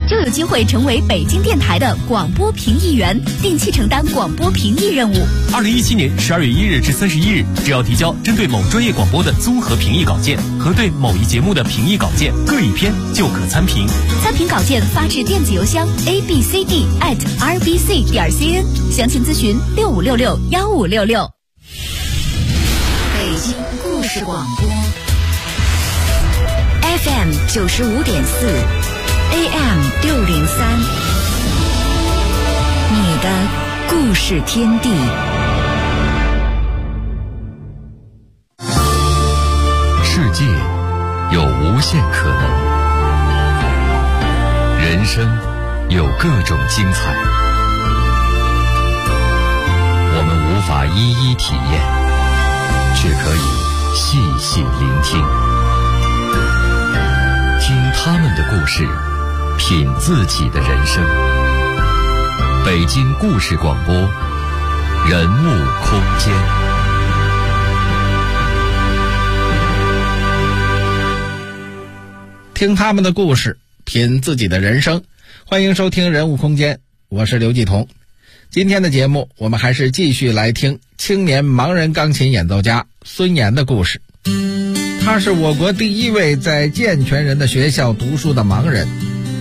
就有机会成为北京电台的广播评议员，定期承担广播评议任务。 2017年12月1日至31日，只要提交针对某专业广播的综合评议稿件和对某一节目的评议稿件各一篇，就可参评。 参评稿件发至电子邮箱 abcd@rbc.cn， 详情咨询65661566。北京故事广播 FM 95.4 AM 603，你的故事天地。 世界有无限可能，人生有各种精彩，我们无法一一体验，只可以细细聆听，听他们的故事，品自己的人生。北京故事广播，人物空间。 听他们的故事，品自己的人生。欢迎收听人物空间，我是刘继彤。今天的节目，我们还是继续来听青年盲人钢琴演奏家孙岩的故事。他是我国第一位在健全人的学校读书的盲人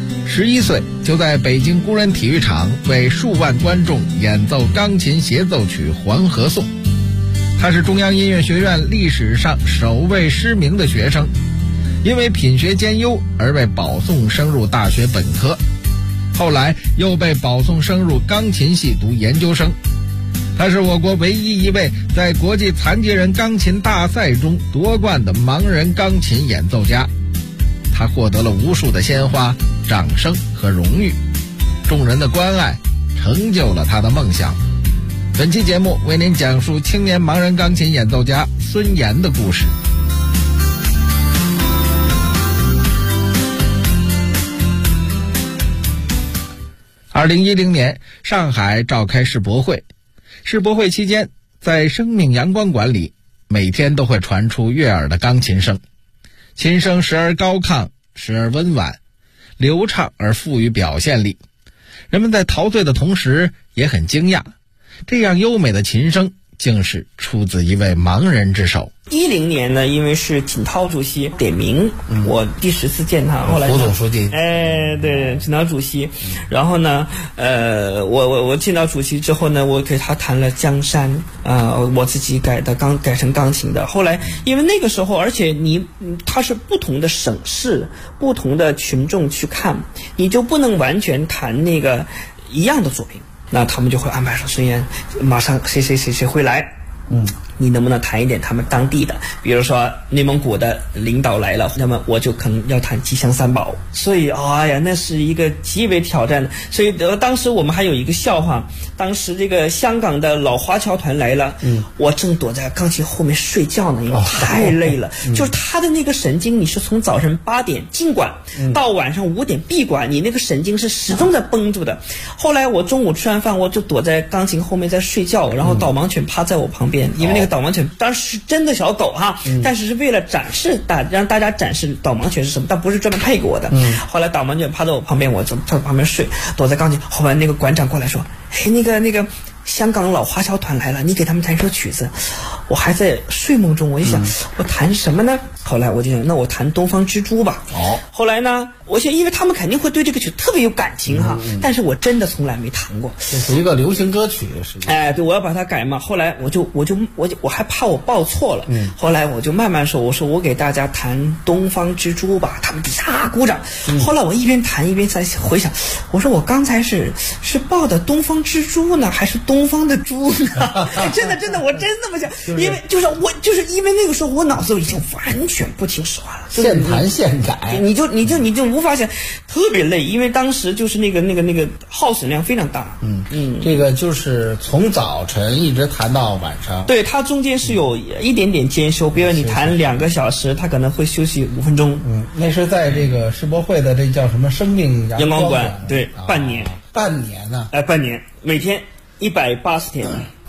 ，11岁就在北京工人体育场为数万观众演奏钢琴协奏曲《黄河颂》。他是中央音乐学院历史上首位失明的学生，因为品学兼优而被保送升入大学本科，后来又被保送升入钢琴系读研究生。他是我国唯一一位在国际残疾人钢琴大赛中夺冠的盲人钢琴演奏家。他获得了无数的鲜花、掌声和荣誉，众人的关爱成就了他的梦想。本期节目为您讲述青年盲人钢琴演奏家孙岩的故事。2010年，上海召开世博会。世博会期间，在生命阳光馆里，每天都会传出悦耳的钢琴声。琴声时而高亢，时而温婉，流畅而富于表现力。人们在陶醉的同时也很惊讶，这样优美的琴声竟是出自一位盲人之手。 10年呢，因为是锦涛主席点名，我第10次见他，后来胡总书记， 对，锦涛主席，然后呢，我见到主席之后呢，我给他弹了《江山》我自己改成钢琴的。后来因为那个时候，而且他是不同的省市、不同的群众去看，你就不能完全弹那个一样的作品，那他们就会安排说孙岩马上谁会来。你能不能弹一点他们当地的，比如说内蒙古的领导来了，那么我就可能要弹吉祥三宝。所以那是一个极为挑战的。所以当时我们还有一个笑话，当时这个香港的老华侨团来了，我正躲在钢琴后面睡觉呢，因为太累了。就是他的那个神经，你是从早晨8点进馆，到晚上5点闭馆，你那个神经是始终在绷住的。后来我中午吃完饭，我就躲在钢琴后面在睡觉，然后导盲犬趴在我旁边，因为那个导盲犬当时是真的小狗哈，但是是为了展示让大家展示导盲犬是什么，但不是专门配给我的。后来导盲犬趴在我旁边，我就在旁边睡，躲在钢琴后面。那个馆长过来说：“嘿，那个香港老华侨团来了，你给他们弹一首曲子。”我还在睡梦中，我就想我弹什么呢？后来我就想，那我弹《东方之珠》吧。后来呢，我想因为他们肯定会对这个曲特别有感情哈，但是我真的从来没弹过。 这是一个流行歌曲，是吧？ 对，我要把它改嘛。后来我还怕我报错了，后来我就慢慢说，我说我给大家弹《东方之珠》吧，他们底下鼓掌。后来我一边弹一边在回想，我说我刚才是报的《东方之珠》呢，还是东方的珠呢？真的，我真那么想，因为就是因为那个时候我脑子已经完全不听使唤了， 现弹现改， 你就无法想，特别累，因为当时就是那个耗损量非常大。 这个就是从早晨一直弹到晚上。 对，它中间是有一点点间休，比如你弹2个小时，它可能会休息5分钟。 那是在这个世博会的这叫什么生命阳光馆？ 对，半年。 半年呢？ 半年，每天180天。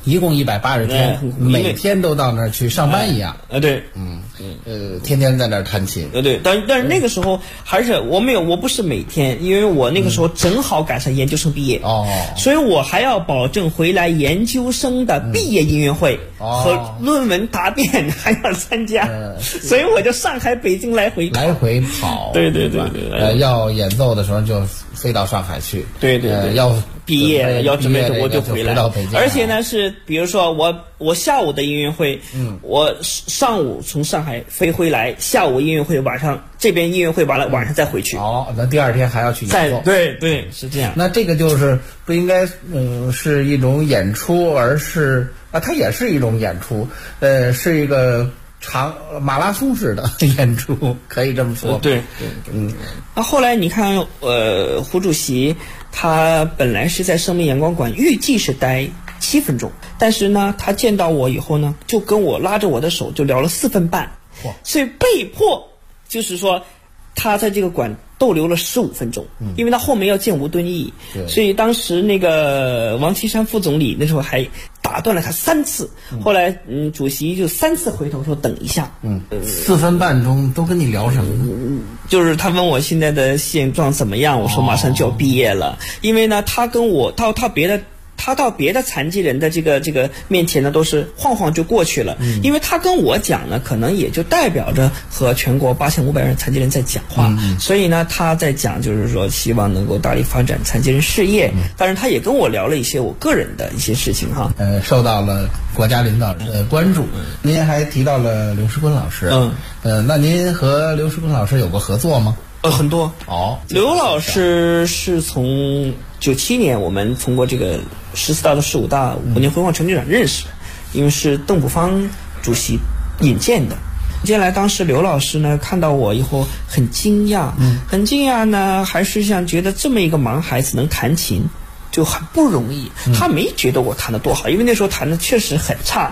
一共180天，每天都到那儿去上班一样。 对， 天天在那儿弹琴。 对，但是那个时候还是我不是每天，因为我那个时候正好赶上研究生毕业，所以我还要保证回来研究生的毕业音乐会和论文答辩还要参加，所以我就上海、北京来回跑。 对， 要演奏的时候就飞到上海去。 对， 要毕业要准备的我就回来。 到北京。 而且呢是，比如说我下午的音乐会，我上午从上海飞回来，下午音乐会，晚上这边音乐会完了，晚上再回去。 那第二天还要去演奏。 对，是这样。 那这个就是不应该是一种演出，而是它也是一种演出，是一个马拉松式的演出，可以这么说。 对，那后来你看，胡主席他本来是在生命阳光馆预计是待7分钟，但是呢，他见到我以后呢，就跟我拉着我的手就聊了4分半，所以被迫就是说他在这个馆逗留了15分钟，因为他后面要见吴敦义，所以当时那个王岐山副总理那时候还打断了他3次，后来主席就3次回头说等一下。 4分半钟都跟你聊什么呢？ 就是他问我现在的现状怎么样，我说马上就要毕业了，因为呢他跟我到别的残疾人的这个面前呢，都是晃晃就过去了。因为他跟我讲呢，可能也就代表着和全国8500人残疾人在讲话，所以呢，他在讲就是说希望能够大力发展残疾人事业。当然，他也跟我聊了一些我个人的一些事情哈。 受到了国家领导人的关注。您还提到了刘世坤老师。那您和刘世坤老师有过合作吗？ 很多。刘老师是从97年我们通过这个14大到15大5年回望成就奖认识，因为是邓朴方主席引荐的。接下来当时刘老师呢看到我以后很惊讶，呢还是像觉得这么一个盲孩子能弹琴就很不容易。他没觉得我弹得多好，因为那时候弹的确实很差，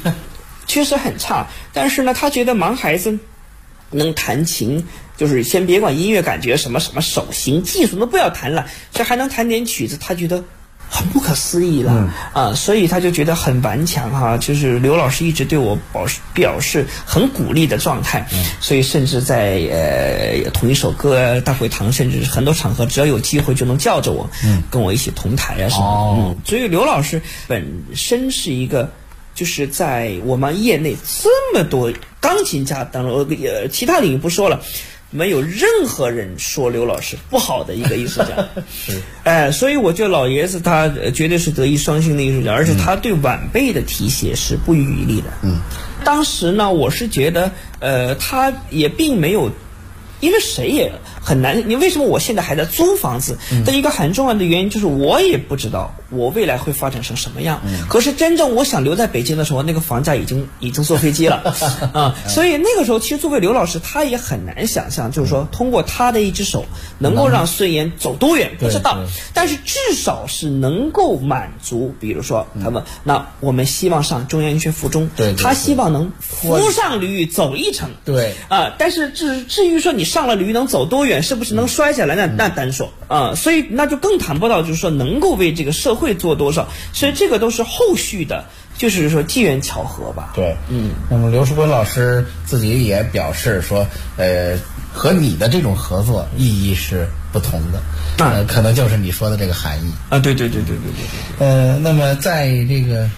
但是呢他觉得盲孩子能弹琴，就是先别管音乐感觉什么手型技术都不要谈了，这还能弹点曲子，他觉得很不可思议了所以他就觉得很顽强哈。就是刘老师一直对我表示很鼓励的状态，所以甚至在同一首歌大会堂，甚至很多场合只要有机会就能叫着我，跟我一起同台什么所以刘老师本身是一个就是在我们业内这么多钢琴家当中，其他领域不说了，没有任何人说刘老师不好的一个艺术家。所以我觉得老爷子他绝对是德艺双馨的艺术家，而且他对晚辈的提携是不遗余力的。当时呢，我是觉得他也并没有，因为谁也很难。你为什么我现在还在租房子的一个很重要的原因就是我也不知道我未来会发展成什么样。可是真正我想留在北京的时候，那个房价已经坐飞机了所以那个时候其实作为刘老师他也很难想象，就是说通过他的一只手能够让孙岩走多远不知道，但是至少是能够满足，比如说他们那我们希望上中央音乐附中，他希望能扶上驴走一程，但是至于说你上了驴能走多远，是不是能摔下来，那单说所以那就更谈不到就是说能够为这个社会做多少，所以这个都是后续的，就是说机缘巧合吧。 那么刘世坤老师自己也表示说，和你的这种合作意义是不同的，可能就是你说的这个含义对。 那么在这个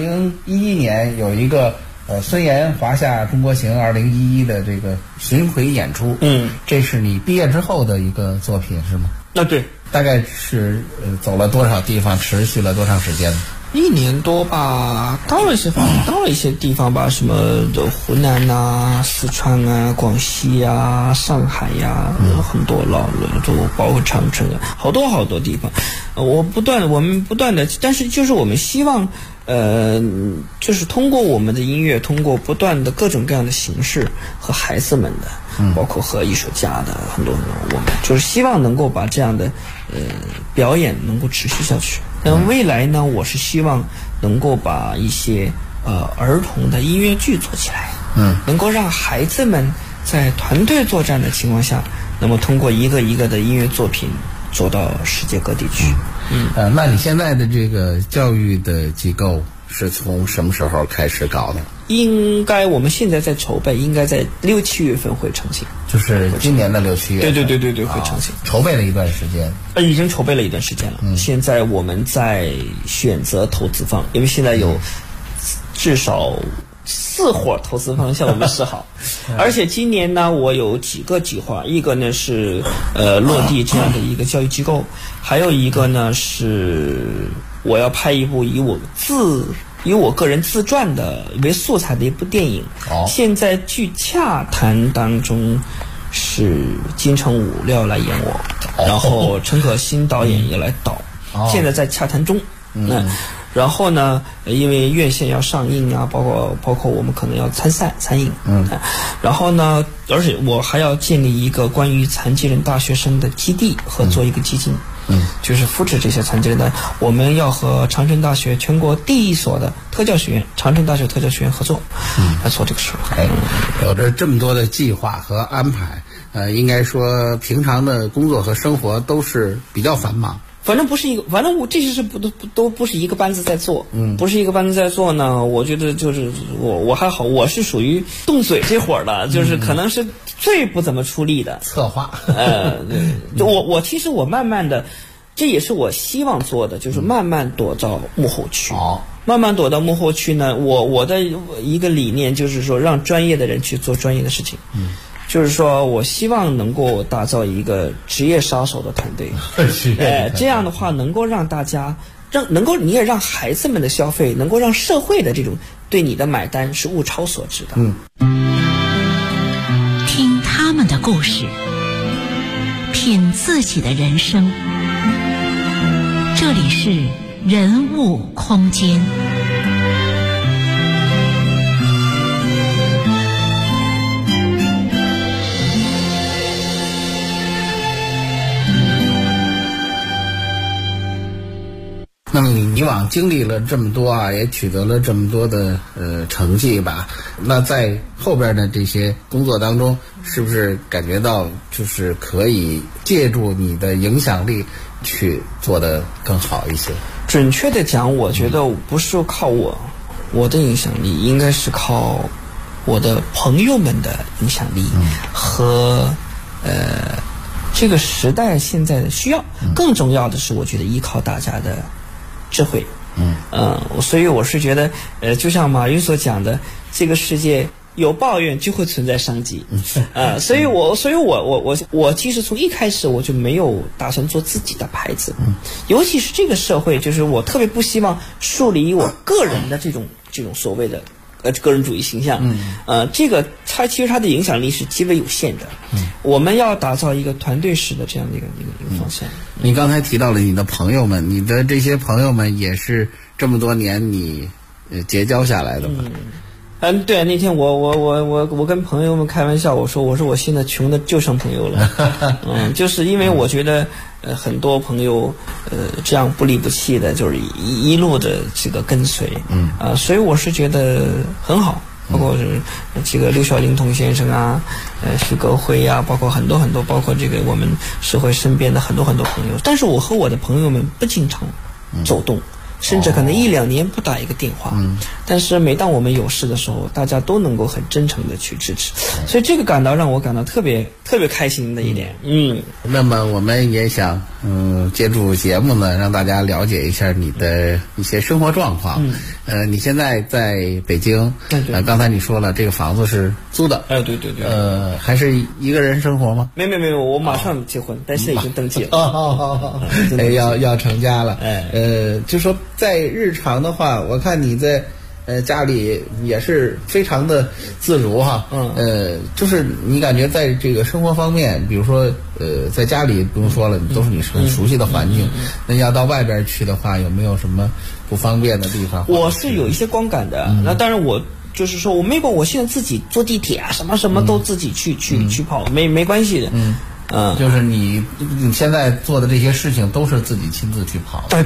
2011年有一个孙岩华夏中国行2011的这个巡回演出，这是你毕业之后的一个作品是吗？ 对， 大概是走了多少地方，持续了多长时间 ？1年多吧，到了一些地方吧，什么湖南啊、四川啊、广西啊、上海呀，很多都包括长春啊，好多地方。我们不断的，但是就是我们希望。就是通过我们的音乐，通过不断的各种各样的形式和孩子们的，包括和艺术家的很多，我们就是希望能够把这样的表演能够持续下去。那未来呢，我是希望能够把一些儿童的音乐剧做起来，能够让孩子们在团队作战的情况下，那么通过一个一个的音乐作品做到世界各地去。 那你现在的这个教育的机构是从什么时候开始搞的？ 应该我们现在在筹备，应该在6、7月份会成型， 就是今年的6、7月份。 对，会成型。 筹备了一段时间。 已经筹备了一段时间了。现在我们在选择投资方，因为现在有至少4伙投资方向我们示好，而且今年呢，我有几个计划，一个呢是落地这样的一个教育机构，还有一个呢是我要拍一部以我个人自传的为素材的一部电影。现在据洽谈当中是金城武要来演我，然后陈可辛导演也来导，现在在洽谈中。然后呢，因为院线要上映啊，包括我们可能要参映。然后呢，而且我还要建立一个关于残疾人大学生的基地和做一个基金。就是扶持这些残疾人的，我们要和长春大学全国第一所的特教学院长春大学特教学院合作，来做这个事。 有着这么多的计划和安排，应该说平常的工作和生活都是比较繁忙。 反正我这些事都不是一个班子在做，不是一个班子在做呢。我觉得就是我还好，我是属于动嘴这会儿的，就是可能是最不怎么出力的策划。 我其实我慢慢的，这也是我希望做的，就是慢慢躲到幕后去。慢慢躲到幕后去呢，我的一个理念就是说，让专业的人去做专业的事情。就是说我希望能够打造一个职业杀手的团队，这样的话能够让大家你也让孩子们的消费，能够让社会的这种对你的买单是物超所值的。 听他们的故事，品自己的人生。这里是人物空间。 那么你以往经历了这么多啊，也取得了这么多的成绩吧，那在后边的这些工作当中，是不是感觉到就是可以借助你的影响力去做得更好一些？ 准确的讲，我觉得不是靠我的影响力，应该是靠我的朋友们的影响力和这个时代现在的需要。更重要的是，我觉得依靠大家的智慧。所以我是觉得就像马云所讲的，这个世界有抱怨就会存在商机。所以我其实从一开始我就没有打算做自己的牌子。尤其是这个社会，就是我特别不希望树立我个人的这种所谓的个人主义形象。这个其实它的影响力是极为有限的。我们要打造一个团队式的这样的一个方向。 你刚才提到了你的朋友们，你的这些朋友们也是这么多年你结交下来的吧？ 对，那天我跟朋友们开玩笑，我说我现在穷的就剩朋友了。就是因为我觉得很多朋友这样不离不弃的，就是一路的这个跟随。所以我是觉得很好。包括是这个刘晓龄童先生啊，徐格辉啊，包括很多包括这个我们社会身边的很多朋友。但是我和我的朋友们不经常走动，甚至可能1、2年不打一个电话。但是每当我们有事的时候，大家都能够很真诚的去支持，所以这个让我感到特别开心的一点。 那么我们也想借助节目呢，让大家了解一下你的一些生活状况。你现在在北京，刚才你说了这个房子是租的。对。还是一个人生活吗？ 没有，我马上结婚，但是已经登记了。 要成家了。就说在日常的话，我看你在家里也是非常的自如哈。就是你感觉在这个生活方面，比如说在家里不用说了，都是你很熟悉的环境。那要到外边去的话，有没有什么不方便的地方？ 我是有一些光感的。那当然我就是说我现在自己坐地铁啊，什么都自己去跑，没关系的。 就是你现在做的这些事情都是自己亲自去跑的。 对。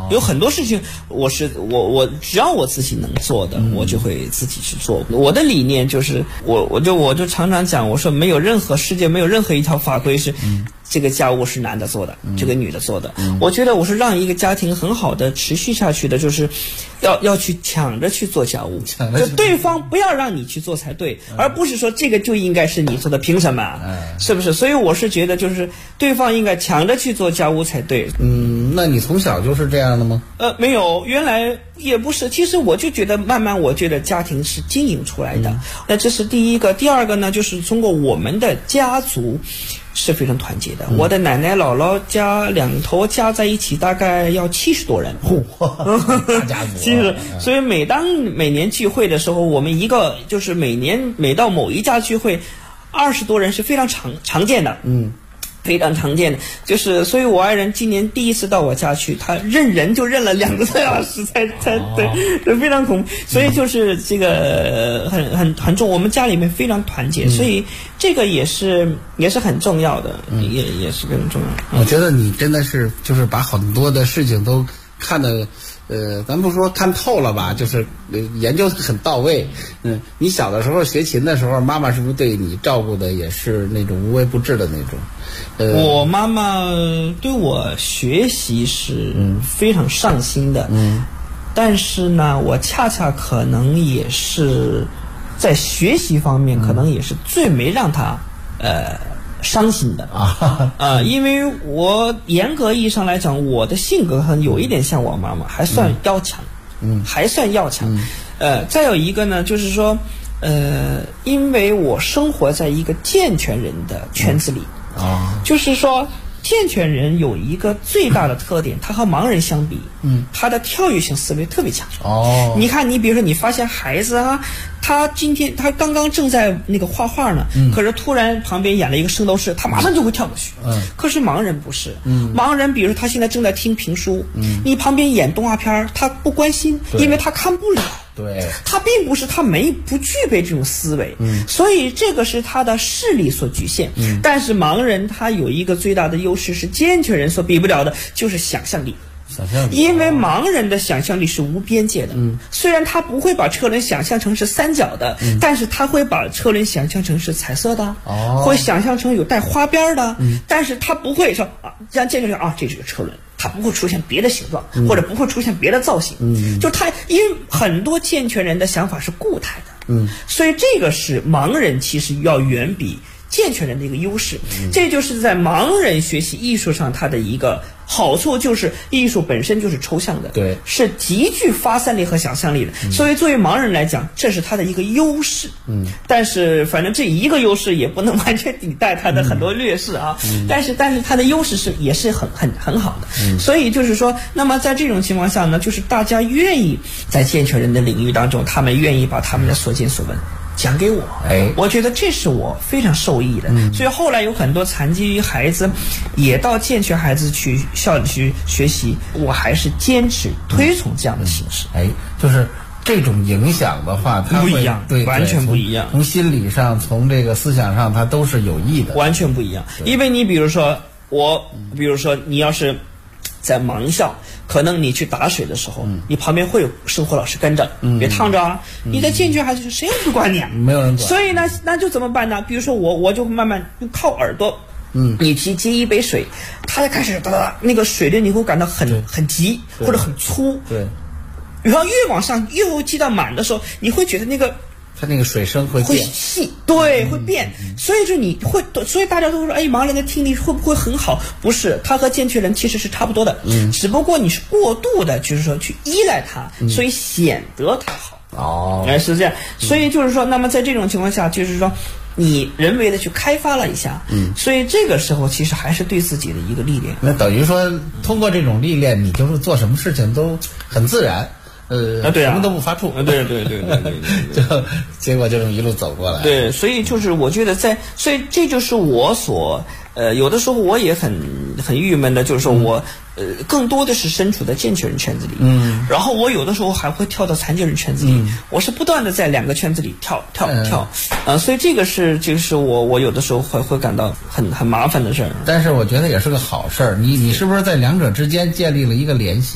有很多事情我只要我自己能做的，我就会自己去做。我的理念就是我就常常讲，我说世界没有任何一条法规是这个家务是男的做的，这个女的做的。我觉得我是让一个家庭很好的持续下去的，就是要去抢着去做家务，就对方不要让你去做才对，而不是说这个就应该是你做的，凭什么？是不是？所以我是觉得就是对方应该抢着去做家务才对。 那你从小就是这样的吗？ 没有，原来也不是。其实我就觉得慢慢我觉得家庭是经营出来的。那这是第一个。第二个呢，就是通过我们的家族是非常团结的。我的奶奶姥姥家两头加在一起大概要70多人， 大家族。 其实，所以每年聚会的时候，我们就是每到某一家聚会，20多人是非常常见的。非常常见的，就是所以我爱人今年第一次到我家去，他认人就认了2个多小时才对，非常恐怖。所以就是这个很重，我们家里面非常团结，所以这个也是很重要的，也是非常重要。 我觉得你真的是就是把很多的事情都看得咱不说看透了吧，就是研究得很到位。你小的时候学琴的时候，妈妈是不是对你照顾的也是那种无微不至的那种？ 我妈妈对我学习是非常上心的，但是呢，我恰恰可能也是在学习方面，可能也是最没让她伤心的因为我严格意义上来讲，我的性格有一点像我妈妈，还算要强，还算要强。再有一个呢，就是说，因为我生活在一个健全人的圈子里，就是说。健全人有一个最大的特点，他和盲人相比，他的跳跃性思维特别强。你看，你比如说，你发现孩子啊，他刚刚正在那个画画呢，可是突然旁边演了一个圣斗士，他马上就会跳过去。可是盲人不是，盲人比如说他现在正在听评书，你旁边演动画片，他不关心，因为他看不了。 对， 他并不是他不具备这种思维，所以这个是他的视力所局限。但是盲人他有一个最大的优势是健全人所比不了的，就是想象力。因为盲人的想象力是无边界的，虽然他不会把车轮想象成是三角的，但是他会把车轮想象成是彩色的，会想象成有带花边的，但是他不会说让健全人这是个车轮，它不会出现别的形状，或者不会出现别的造型，就他因为很多健全人的想法是固态的，所以这个是盲人其实要远比健全人的一个优势，这就是在盲人学习艺术上它的一个好处，就是艺术本身就是抽象的， 对， 是极具发散力和想象力的，所以作为盲人来讲，这是他的一个优势，但是反正这一个优势也不能完全抵代他的很多劣势啊，但是他的优势也是很好的，所以就是说，那么在这种情况下呢，就是大家愿意在健全人的领域当中，他们愿意把他们的所见所闻讲给我，我觉得这是我非常受益的，所以后来有很多残疾孩子也到健全孩子去校里去学习，我还是坚持推崇这样的形式。 就是这种影响的话，它不一样， 对， 完全不一样。 从心理上，从这个思想上，它都是有益的， 完全不一样。因为你比如说你要是在盲校，可能你去打水的时候，你旁边会有生活老师跟着，别烫着啊。你在健全孩子，谁也不管你啊， 没有人管。 所以呢，那就怎么办呢？比如说我就慢慢靠耳朵，你接一杯水，它就开始哒哒，那个水流你会感到很急或者很粗， 对。 然后越往上越积到满的时候，你会觉得它那个水声会细，对，会变，所以所以大家都说，盲人的听力会不会很好？不是，他和健全人其实是差不多的，只不过你是过度的，就是说去依赖他，所以显得他好。是这样，所以就是说，那么在这种情况下，就是说，你人为的去开发了一下，所以这个时候其实还是对自己的一个历练。 那等于说，通过这种历练，你就是做什么事情都很自然。什么都不发怵， 对， 就结果就这么一路走过来。 对，所以就是我觉得所以这就是我所有的时候我也很郁闷的，就是说我更多的是身处在健全人圈子里，然后我有的时候还会跳到残疾人圈子里，我是不断的在两个圈子里跳，所以这个就是我有的时候会感到很麻烦的事儿。 但是我觉得也是个好事儿，你是不是在两者之间建立了一个联系？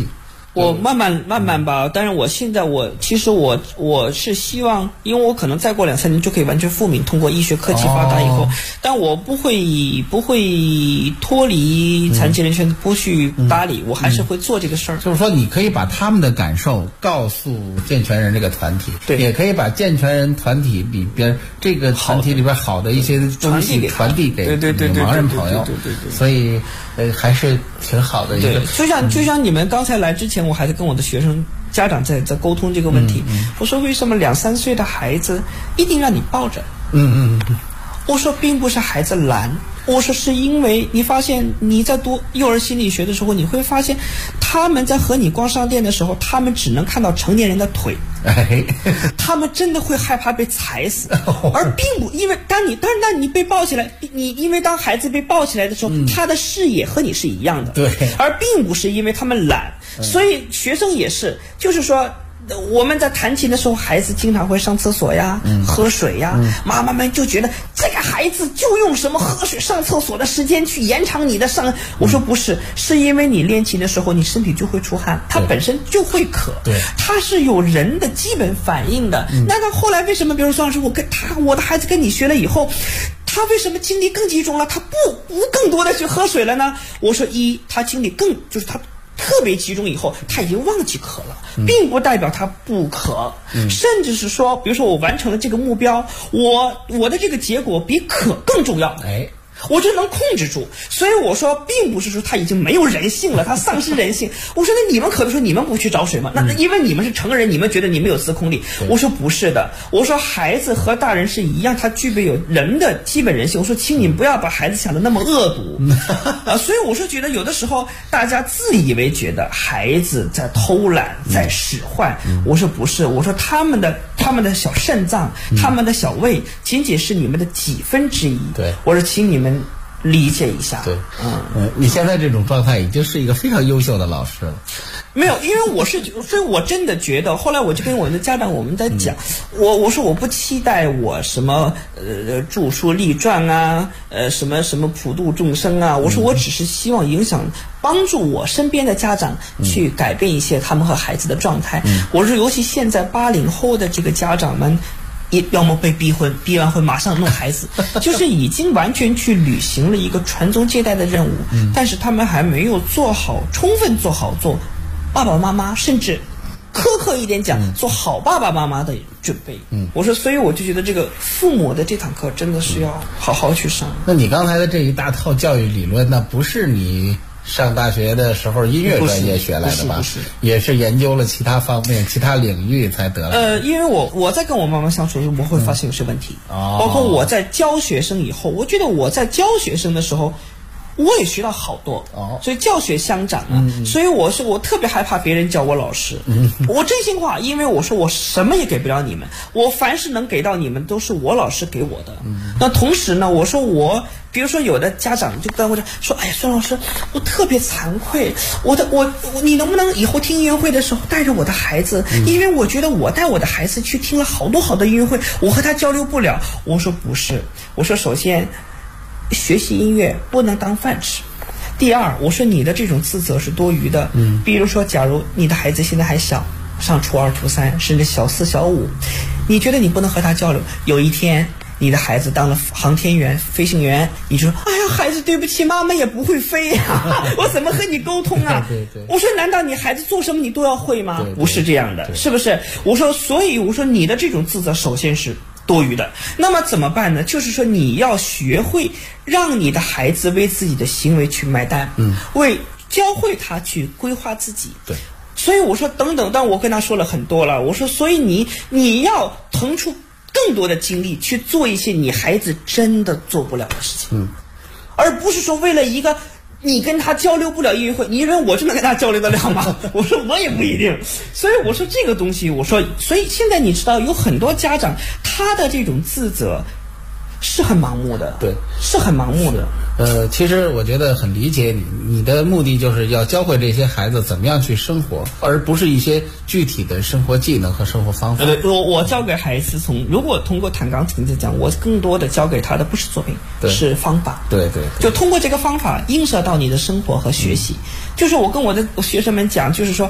我慢慢吧，但是我现在其实我是希望，因为我可能再过2-3年就可以完全复明，通过医学科技发达以后，但我不会脱离残疾人圈子，不去搭理，我还是会做这个事儿。 就是说，你可以把他们的感受告诉健全人这个团体， 对， 也可以把健全人团体里边这个团体里边好的一些东西传递给盲人朋友， 对， 所以还是挺好的一个。 就像你们刚才来之前，我还在跟我的学生家长在沟通这个问题。我说为什么2-3岁的孩子一定让你抱着？我说并不是孩子懒，我说是因为你发现你在读幼儿心理学的时候，你会发现他们在和你逛商店的时候，他们只能看到成年人的腿，他们真的会害怕被踩死，而并不因为当你被抱起来，因为当孩子被抱起来的时候，他的视野和你是一样的， 对， 而并不是因为他们懒，所以学生也是，就是说。我们在弹琴的时候，孩子经常会上厕所呀、喝水呀，妈妈们就觉得这个孩子就用什么喝水、上厕所的时间去延长你的上。我说不是，是因为你练琴的时候，你身体就会出汗，它本身就会渴，对，它是有人的基本反应的。那他后来为什么，比如说老师，我的孩子跟你学了以后，他为什么精力更集中了？他不更多的去喝水了呢？我说他精力就是他。特别集中以后，他已经忘记渴了，并不代表他不渴，甚至是说，比如说我完成了这个目标，我的这个结果比渴更重要，我就能控制住。所以我说并不是说他已经没有人性了，他丧失人性。我说那你们可能说你们不去找水吗？那因为你们是成人，你们觉得你们有自控力。我说不是的，我说孩子和大人是一样，他具备有人的基本人性。我说请你不要把孩子想得那么恶毒所以我说觉得有的时候大家自以为觉得孩子在偷懒，在使坏。我说不是，我说他们的小肾脏，他们的小胃仅仅是你们的几分之一。对，我说请你们理解一下。 对，你现在这种状态已经是一个非常优秀的老师了。 没有，因为所以我真的觉得，后来我就跟我的家长我们在讲，我说我不期待我什么著书立传啊，什么普度众生啊，我说我只是希望帮助我身边的家长去改变一些他们和孩子的状态。我说尤其现在80后的这个家长们。要么被逼婚，逼完婚马上弄孩子，就是已经完全去履行了一个传宗接代的任务，但是他们还没有充分做好做爸爸妈妈，甚至苛刻一点讲，做好爸爸妈妈的准备。我说，所以我就觉得这个父母的这堂课真的是要好好去上。 那你刚才的这一大套教育理论，那不是你上大学的时候音乐专业学来的吧？不是，也是研究了其他方面、其他领域才得来。 因为我在跟我妈妈相处的时候，我会发现有些问题。包括我在教学生以后，我觉得我在教学生的时候，我也学到好多。所以教学相长啊。所以我特别害怕别人叫我老师。我真心话，因为我说我什么也给不了你们，我凡是能给到你们，都是我老师给我的。那同时呢，我说比如说有的家长就跟我说，哎呀，孙老师，我特别惭愧，你能不能以后听音乐会的时候带着我的孩子？因为我觉得我带我的孩子去听了好多好的音乐会，我和他交流不了。我说不是，我说首先学习音乐不能当饭吃。第二，我说你的这种自责是多余的。比如说假如你的孩子现在还小，上初2、初3，甚至小4、小5，你觉得你不能和他交流，有一天你的孩子当了航天员、飞行员，你说哎呀，孩子对不起，妈妈也不会飞呀，我怎么和你沟通啊？我说难道你孩子做什么你都要会吗？不是这样的，是不是？我说所以我说你的这种自责首先是多余的。那么怎么办呢？就是说你要学会让你的孩子为自己的行为去买单，教会他去规划自己。对。所以我说等等，但我跟他说了很多了。我说所以你要腾出更多的精力去做一些你孩子真的做不了的事情，而不是说为了一个你跟他交流不了音乐会，你认为我真的跟他交流得了吗？我说我也不一定。所以我说这个东西，所以现在你知道有很多家长他的这种自责是很盲目的，对，是很盲目的。 其实我觉得很理解你的目的就是要教会这些孩子怎么样去生活，而不是一些具体的生活技能和生活方法。 我教给孩子如果通过弹钢琴来讲，我更多的教给他的不是作品，是方法。对，就通过这个方法映射到你的生活和学习。就是我跟我的学生们讲，就是说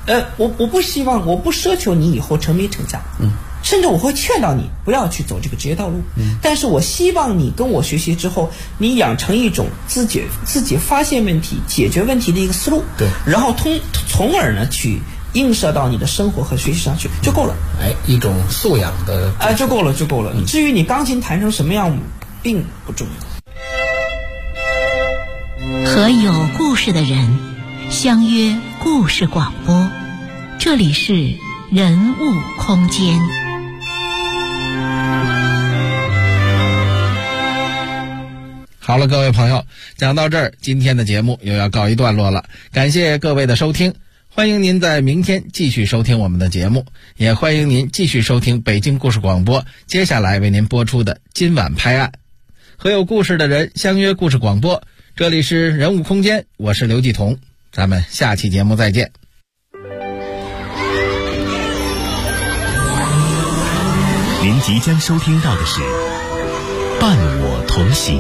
我不希望，我不奢求你以后成没成家，甚至我会劝导你不要去走这个职业道路，但是我希望你跟我学习之后，你养成一种自己发现问题、解决问题的一个思路， 对， 然后从而呢去映射到你的生活和学习上去就够了。 一种素养的就够了。至于你钢琴弹成什么样，并不重要。和有故事的人相约故事广播，这里是人物空间。 好了，各位朋友，讲到这儿，今天的节目又要告一段落了。感谢各位的收听，欢迎您在明天继续收听我们的节目，也欢迎您继续收听北京故事广播接下来为您播出的今晚拍案。和有故事的人相约故事广播，这里是人物空间，我是刘继彤，咱们下期节目再见。 您即将收听到的是伴我同行。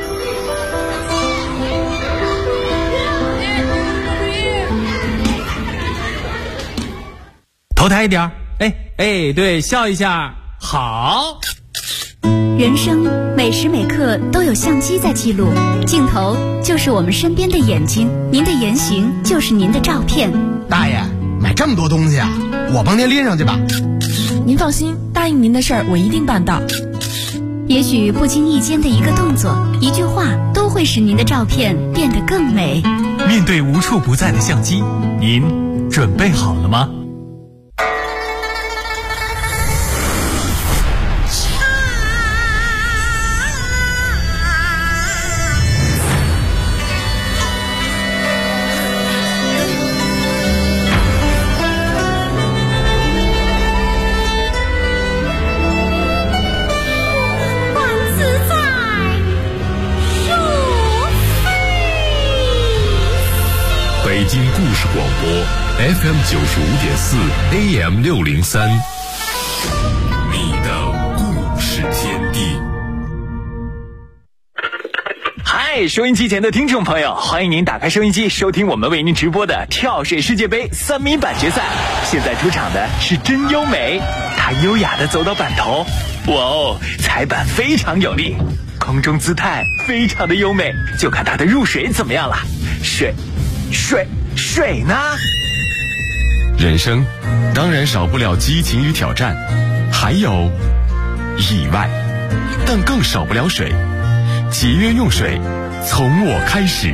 头抬一点，对，笑一下，好。 人生每时每刻都有相机在记录，镜头就是我们身边的眼睛，您的言行就是您的照片。 大爷，买这么多东西啊，我帮您拎上去吧。 您放心，答应您的事儿我一定办到。 也许不经意间的一个动作、一句话，都会使您的照片变得更美。 面对无处不在的相机，您准备好了吗？ 北京故事广播 FM 95.4 AM 603，你的故事天地。 嗨，收音机前的听众朋友，欢迎您打开收音机，收听我们为您直播的跳水世界杯3米板决赛。现在出场的是真优美，她优雅地走到板头，哇哦，踩板非常有力，空中姿态非常的优美，就看她的入水怎么样了。水呢？ 人生当然少不了激情与挑战，还有意外，但更少不了水。节约用水，从我开始。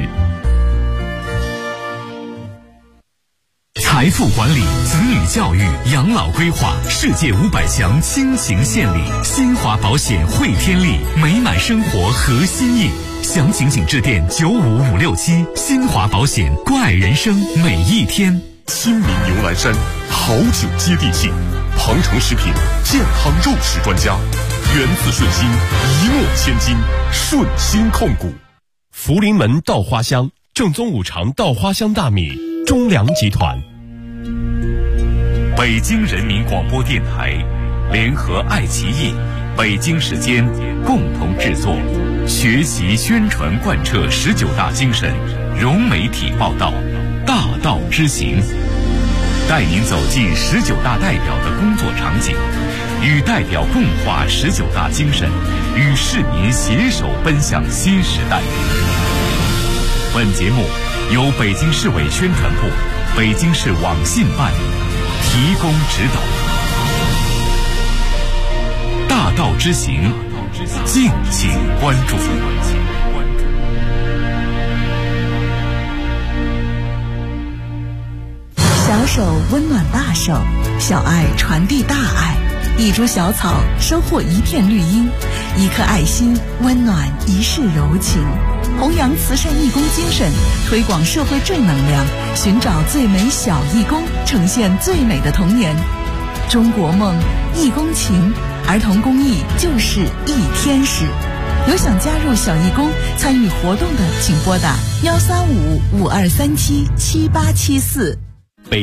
财富管理、子女教育、养老规划，世界500强倾情献礼，新华保险汇天利，美满生活核心印。详情请致电95567，新华保险，关爱人生每一天。 亲民牛栏山，好酒接地气，庞城食品健康肉食专家，源自顺心，一诺千金，顺心控股。福临门稻花香，正宗五常稻花香大米，中粮集团。 北京人民广播电台联合爱奇艺、北京时间共同制作，学习宣传贯彻19大精神，融媒体报道，大道之行，带您走进19大代表的工作场景，与代表共话19大精神，与市民携手奔向新时代。本节目由北京市委宣传部、北京市网信办提供指导。大道之行，敬请关注。 小手温暖大手，小爱传递大爱，一株小草收获一片绿荫，一颗爱心温暖一世柔情。弘扬慈善义工精神，推广社会正能量，寻找最美小义工，呈现最美的童年。中国梦，义工情，儿童公益就是一天使。有想加入小义工参与活动的，请拨打13552377874。